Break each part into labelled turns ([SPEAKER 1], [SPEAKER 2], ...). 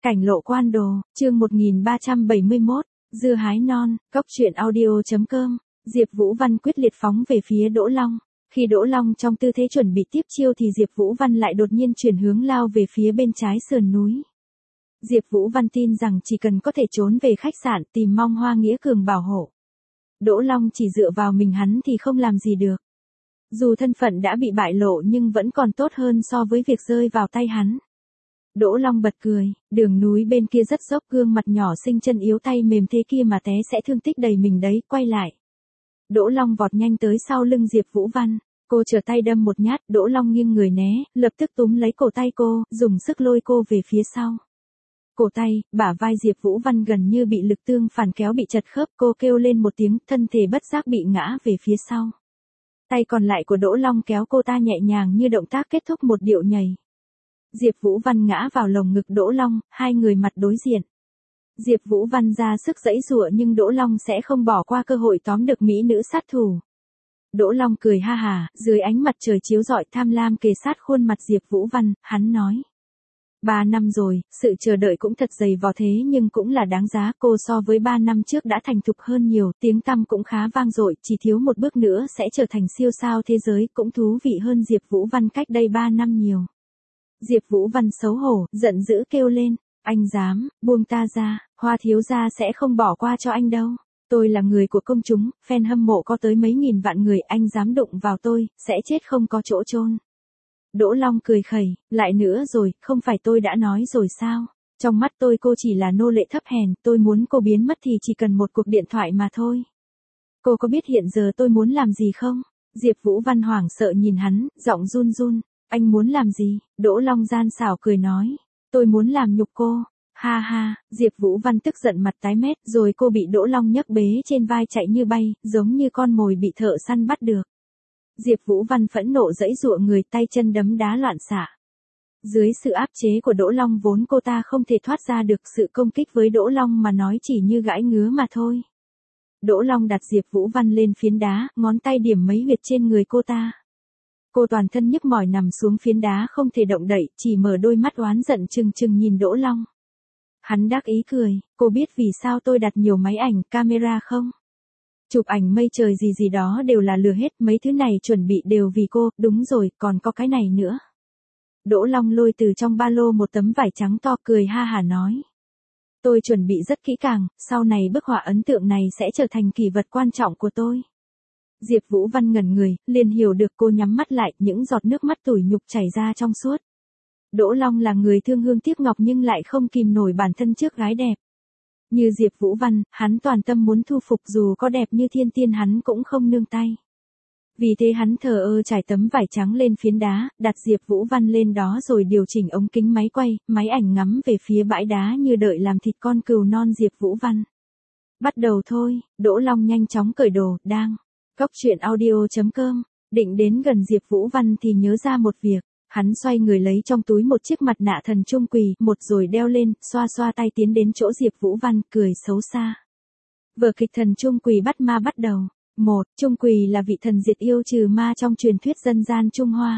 [SPEAKER 1] Cảnh lộ quan đồ, chương 1371, dưa hái non, cóc truyện audio.com, Diệp Vũ Văn quyết liệt phóng về phía Đỗ Long. Khi Đỗ Long trong tư thế chuẩn bị tiếp chiêu thì Diệp Vũ Văn lại đột nhiên chuyển hướng lao về phía bên trái sườn núi. Diệp Vũ Văn tin rằng chỉ cần có thể trốn về khách sạn tìm mong Hoa Nghĩa Cường bảo hộ. Đỗ Long chỉ dựa vào mình hắn thì không làm gì được. Dù thân phận đã bị bại lộ nhưng vẫn còn tốt hơn so với việc rơi vào tay hắn. Đỗ Long bật cười, đường núi bên kia rất dốc, gương mặt nhỏ xinh chân yếu tay mềm thế kia mà té sẽ thương tích đầy mình đấy, quay lại. Đỗ Long vọt nhanh tới sau lưng Diệp Vũ Văn, cô trở tay đâm một nhát, Đỗ Long nghiêng người né, lập tức túm lấy cổ tay cô, dùng sức lôi cô về phía sau. Cổ tay, bả vai Diệp Vũ Văn gần như bị lực tương phản kéo bị chật khớp, cô kêu lên một tiếng, thân thể bất giác bị ngã về phía sau. Tay còn lại của Đỗ Long kéo cô ta nhẹ nhàng như động tác kết thúc một điệu nhảy. Diệp Vũ Văn ngã vào lồng ngực Đỗ Long, hai người mặt đối diện. Diệp Vũ Văn ra sức giãy giụa nhưng Đỗ Long sẽ không bỏ qua cơ hội tóm được mỹ nữ sát thủ. Đỗ Long cười ha hả, dưới ánh mặt trời chiếu rọi tham lam kề sát khuôn mặt Diệp Vũ Văn, hắn nói. 3 năm rồi, sự chờ đợi cũng thật dày vò thế nhưng cũng là đáng giá, cô so với 3 năm trước đã thành thục hơn nhiều, tiếng tăm cũng khá vang dội, chỉ thiếu một bước nữa sẽ trở thành siêu sao thế giới, cũng thú vị hơn Diệp Vũ Văn cách đây 3 năm nhiều. Diệp Vũ Văn xấu hổ, giận dữ kêu lên, anh dám, buông ta ra, Hoa thiếu gia sẽ không bỏ qua cho anh đâu. Tôi là người của công chúng, fan hâm mộ có tới mấy nghìn vạn người, anh dám đụng vào tôi, sẽ chết không có chỗ chôn. Đỗ Long cười khẩy, lại nữa rồi, không phải tôi đã nói rồi sao? Trong mắt tôi cô chỉ là nô lệ thấp hèn, tôi muốn cô biến mất thì chỉ cần một cuộc điện thoại mà thôi. Cô có biết hiện giờ tôi muốn làm gì không? Diệp Vũ Văn hoảng sợ nhìn hắn, giọng run run. Anh muốn làm gì? Đỗ Long gian xảo cười nói. Tôi muốn làm nhục cô. Ha ha, Diệp Vũ Văn tức giận mặt tái mét rồi cô bị Đỗ Long nhấc bế trên vai chạy như bay, giống như con mồi bị thợ săn bắt được. Diệp Vũ Văn phẫn nộ giãy giụa người, tay chân đấm đá loạn xạ. Dưới sự áp chế của Đỗ Long vốn cô ta không thể thoát ra được, sự công kích với Đỗ Long mà nói chỉ như gãi ngứa mà thôi. Đỗ Long đặt Diệp Vũ Văn lên phiến đá, ngón tay điểm mấy huyệt trên người cô ta. Cô toàn thân nhức mỏi nằm xuống phiến đá không thể động đậy, chỉ mở đôi mắt oán giận trừng trừng nhìn Đỗ Long. Hắn đắc ý cười, cô biết vì sao tôi đặt nhiều máy ảnh, camera không? Chụp ảnh mây trời gì đó đều là lừa hết, mấy thứ này chuẩn bị đều vì cô, đúng rồi, còn có cái này nữa. Đỗ Long lôi từ trong ba lô một tấm vải trắng to, cười ha hả nói. Tôi chuẩn bị rất kỹ càng, sau này bức họa ấn tượng này sẽ trở thành kỷ vật quan trọng của tôi. Diệp Vũ Văn ngẩn người, liền hiểu được, cô nhắm mắt lại, những giọt nước mắt tủi nhục chảy ra trong suốt. Đỗ Long là người thương hương tiếc ngọc nhưng lại không kìm nổi bản thân trước gái đẹp. Như Diệp Vũ Văn, hắn toàn tâm muốn thu phục, dù có đẹp như thiên tiên hắn cũng không nương tay. Vì thế hắn thờ ơ trải tấm vải trắng lên phiến đá, đặt Diệp Vũ Văn lên đó rồi điều chỉnh ống kính máy quay, máy ảnh ngắm về phía bãi đá như đợi làm thịt con cừu non Diệp Vũ Văn. Bắt đầu thôi, Đỗ Long nhanh chóng cởi đồ, đang. Cóc truyện audio.com, định đến gần Diệp Vũ Văn thì nhớ ra một việc. Hắn xoay người lấy trong túi một chiếc mặt nạ thần Trung Quỳ, một rồi đeo lên, xoa xoa tay tiến đến chỗ Diệp Vũ Văn, cười xấu xa. Vở kịch thần Trung Quỳ bắt ma bắt đầu. 1. Trung Quỳ là vị thần diệt yêu trừ ma trong truyền thuyết dân gian Trung Hoa.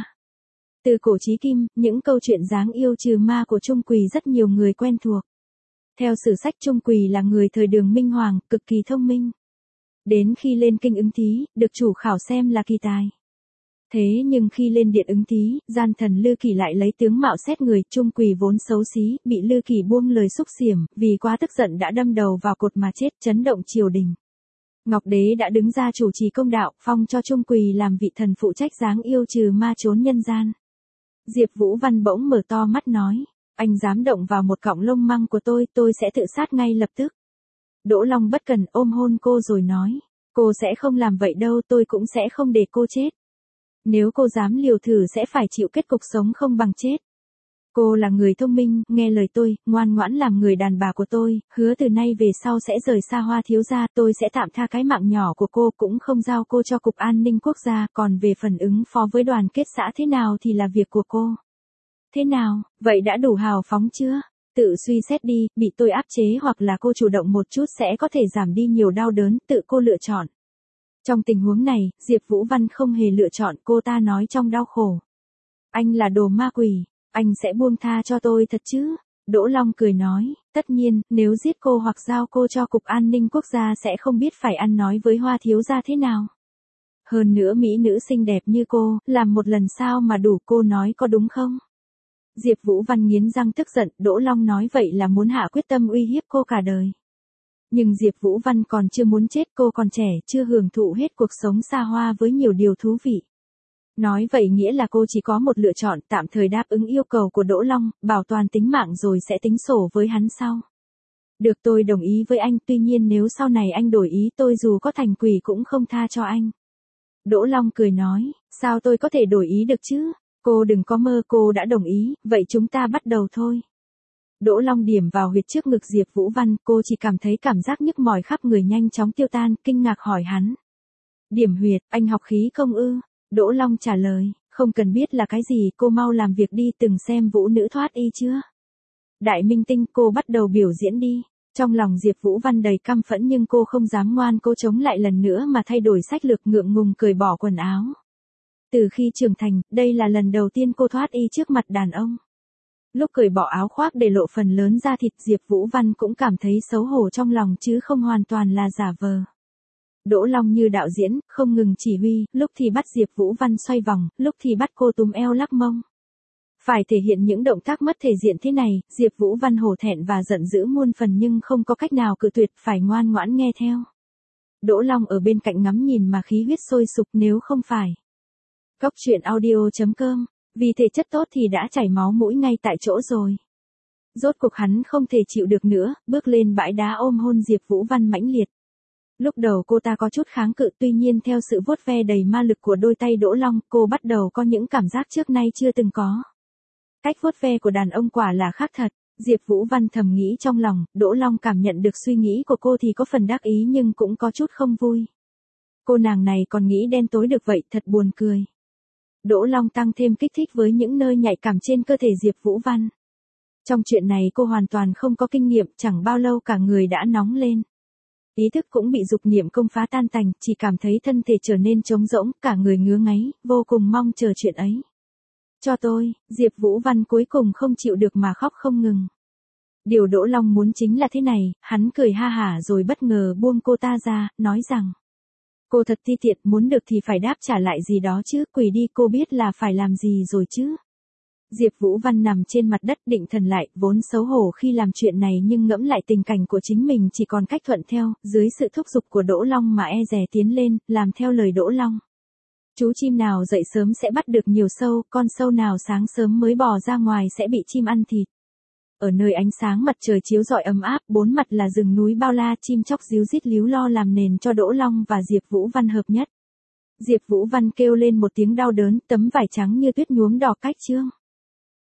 [SPEAKER 1] Từ cổ chí kim, những câu chuyện giáng yêu trừ ma của Trung Quỳ rất nhiều người quen thuộc. Theo sử sách, Trung Quỳ là người thời Đường Minh Hoàng, cực kỳ thông minh. Đến khi lên kinh ứng thí, được chủ khảo xem là kỳ tài. Thế nhưng khi lên điện ứng thí, gian thần Lư Kỳ lại lấy tướng mạo xét người, Trung Quỳ vốn xấu xí, bị Lư Kỳ buông lời xúc xỉm, vì quá tức giận đã đâm đầu vào cột mà chết, chấn động triều đình. Ngọc Đế đã đứng ra chủ trì công đạo, phong cho Trung Quỳ làm vị thần phụ trách giáng yêu trừ ma trốn nhân gian. Diệp Vũ Văn bỗng mở to mắt nói, anh dám động vào một cọng lông măng của tôi sẽ tự sát ngay lập tức. Đỗ Long bất cần ôm hôn cô rồi nói, cô sẽ không làm vậy đâu, tôi cũng sẽ không để cô chết. Nếu cô dám liều thử sẽ phải chịu kết cục sống không bằng chết. Cô là người thông minh, nghe lời tôi, ngoan ngoãn làm người đàn bà của tôi, hứa từ nay về sau sẽ rời xa Hoa thiếu gia, tôi sẽ tạm tha cái mạng nhỏ của cô, cũng không giao cô cho Cục An ninh Quốc gia, còn về phần ứng phó với đoàn kết xã thế nào thì là việc của cô. Thế nào, vậy đã đủ hào phóng chưa? Tự suy xét đi, bị tôi áp chế hoặc là cô chủ động một chút sẽ có thể giảm đi nhiều đau đớn, tự cô lựa chọn. Trong tình huống này, Diệp Vũ Văn không hề lựa chọn, cô ta nói trong đau khổ. Anh là đồ ma quỷ, anh sẽ buông tha cho tôi thật chứ? Đỗ Long cười nói, tất nhiên, nếu giết cô hoặc giao cô cho Cục An ninh Quốc gia sẽ không biết phải ăn nói với Hoa thiếu gia thế nào. Hơn nữa mỹ nữ xinh đẹp như cô, làm một lần sao mà đủ, cô nói có đúng không? Diệp Vũ Văn nghiến răng tức giận, Đỗ Long nói vậy là muốn hạ quyết tâm uy hiếp cô cả đời. Nhưng Diệp Vũ Văn còn chưa muốn chết, cô còn trẻ, chưa hưởng thụ hết cuộc sống xa hoa với nhiều điều thú vị. Nói vậy nghĩa là cô chỉ có một lựa chọn, tạm thời đáp ứng yêu cầu của Đỗ Long, bảo toàn tính mạng rồi sẽ tính sổ với hắn sau. Được, tôi đồng ý với anh, tuy nhiên nếu sau này anh đổi ý tôi dù có thành quỷ cũng không tha cho anh. Đỗ Long cười nói, sao tôi có thể đổi ý được chứ? Cô đừng có mơ, cô đã đồng ý, vậy chúng ta bắt đầu thôi. Đỗ Long điểm vào huyệt trước ngực Diệp Vũ Văn, cô chỉ cảm thấy cảm giác nhức mỏi khắp người nhanh chóng tiêu tan, kinh ngạc hỏi hắn. Điểm huyệt, anh học khí công ư? Đỗ Long trả lời, không cần biết là cái gì, cô mau làm việc đi, từng xem Vũ Nữ Thoát Y chưa? Đại minh tinh, cô bắt đầu biểu diễn đi. Trong lòng Diệp Vũ Văn đầy căm phẫn nhưng cô không dám ngoan cố chống lại lần nữa mà thay đổi sách lược, ngượng ngùng cởi bỏ quần áo. Từ khi trưởng thành, đây là lần đầu tiên cô thoát y trước mặt đàn ông. Lúc cởi bỏ áo khoác để lộ phần lớn da thịt, Diệp Vũ Văn cũng cảm thấy xấu hổ trong lòng chứ không hoàn toàn là giả vờ. Đỗ Long như đạo diễn, không ngừng chỉ huy, lúc thì bắt Diệp Vũ Văn xoay vòng, lúc thì bắt cô túm eo lắc mông. Phải thể hiện những động tác mất thể diện thế này, Diệp Vũ Văn hổ thẹn và giận dữ muôn phần nhưng không có cách nào cự tuyệt, phải ngoan ngoãn nghe theo. Đỗ Long ở bên cạnh ngắm nhìn mà khí huyết sôi sục, nếu không phải. Cóc truyện audio.com, vì thể chất tốt thì đã chảy máu mũi ngay tại chỗ rồi. Rốt cuộc hắn không thể chịu được nữa, bước lên bãi đá ôm hôn Diệp Vũ Văn mãnh liệt. Lúc đầu cô ta có chút kháng cự, tuy nhiên theo sự vuốt ve đầy ma lực của đôi tay Đỗ Long, cô bắt đầu có những cảm giác trước nay chưa từng có. Cách vuốt ve của đàn ông quả là khác thật. Diệp Vũ Văn thầm nghĩ trong lòng, Đỗ Long cảm nhận được suy nghĩ của cô thì có phần đắc ý nhưng cũng có chút không vui. Cô nàng này còn nghĩ đen tối được vậy, thật buồn cười. Đỗ Long tăng thêm kích thích với những nơi nhạy cảm trên cơ thể Diệp Vũ Văn. Trong chuyện này cô hoàn toàn không có kinh nghiệm, chẳng bao lâu cả người đã nóng lên. Ý thức cũng bị dục niệm công phá tan tành, chỉ cảm thấy thân thể trở nên trống rỗng, cả người ngứa ngáy, vô cùng mong chờ chuyện ấy. Cho tôi, Diệp Vũ Văn cuối cùng không chịu được mà khóc không ngừng. Điều Đỗ Long muốn chính là thế này, hắn cười ha hả rồi bất ngờ buông cô ta ra, nói rằng. Cô thật ti tiện, muốn được thì phải đáp trả lại gì đó chứ, quỳ đi, cô biết là phải làm gì rồi chứ. Diệp Vũ Văn nằm trên mặt đất định thần lại, vốn xấu hổ khi làm chuyện này nhưng ngẫm lại tình cảnh của chính mình chỉ còn cách thuận theo, dưới sự thúc giục của Đỗ Long mà e dè tiến lên, làm theo lời Đỗ Long. Chú chim nào dậy sớm sẽ bắt được nhiều sâu, con sâu nào sáng sớm mới bò ra ngoài sẽ bị chim ăn thịt. Ở nơi ánh sáng mặt trời chiếu rọi ấm áp, bốn mặt là rừng núi bao la, chim chóc ríu rít líu lo làm nền cho Đỗ Long và Diệp Vũ Văn hợp nhất. Diệp Vũ Văn kêu lên một tiếng đau đớn, tấm vải trắng như tuyết nhuốm đỏ cách trương.